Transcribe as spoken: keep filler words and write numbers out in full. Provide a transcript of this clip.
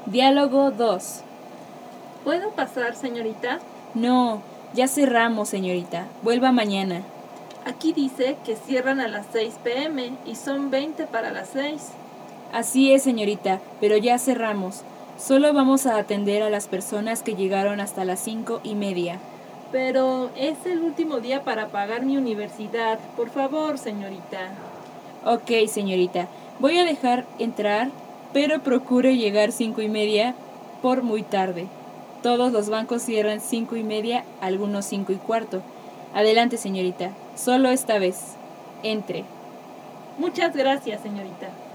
Diálogo dos. ¿Puedo pasar, señorita? No, ya cerramos, señorita. Vuelva mañana. Aquí dice que cierran a las seis pe eme y son veinte para las seis. Así es, señorita, pero ya cerramos. Solo vamos a atender a las personas que llegaron hasta las cinco y media. Pero es el último día para pagar mi universidad. Por favor, señorita. Ok, señorita. Voy a dejar entrar, pero procure llegar cinco y media por muy tarde. Todos los bancos cierran cinco y media, algunos cinco y cuarto. Adelante, señorita. Solo esta vez. Entre. Muchas gracias, señorita.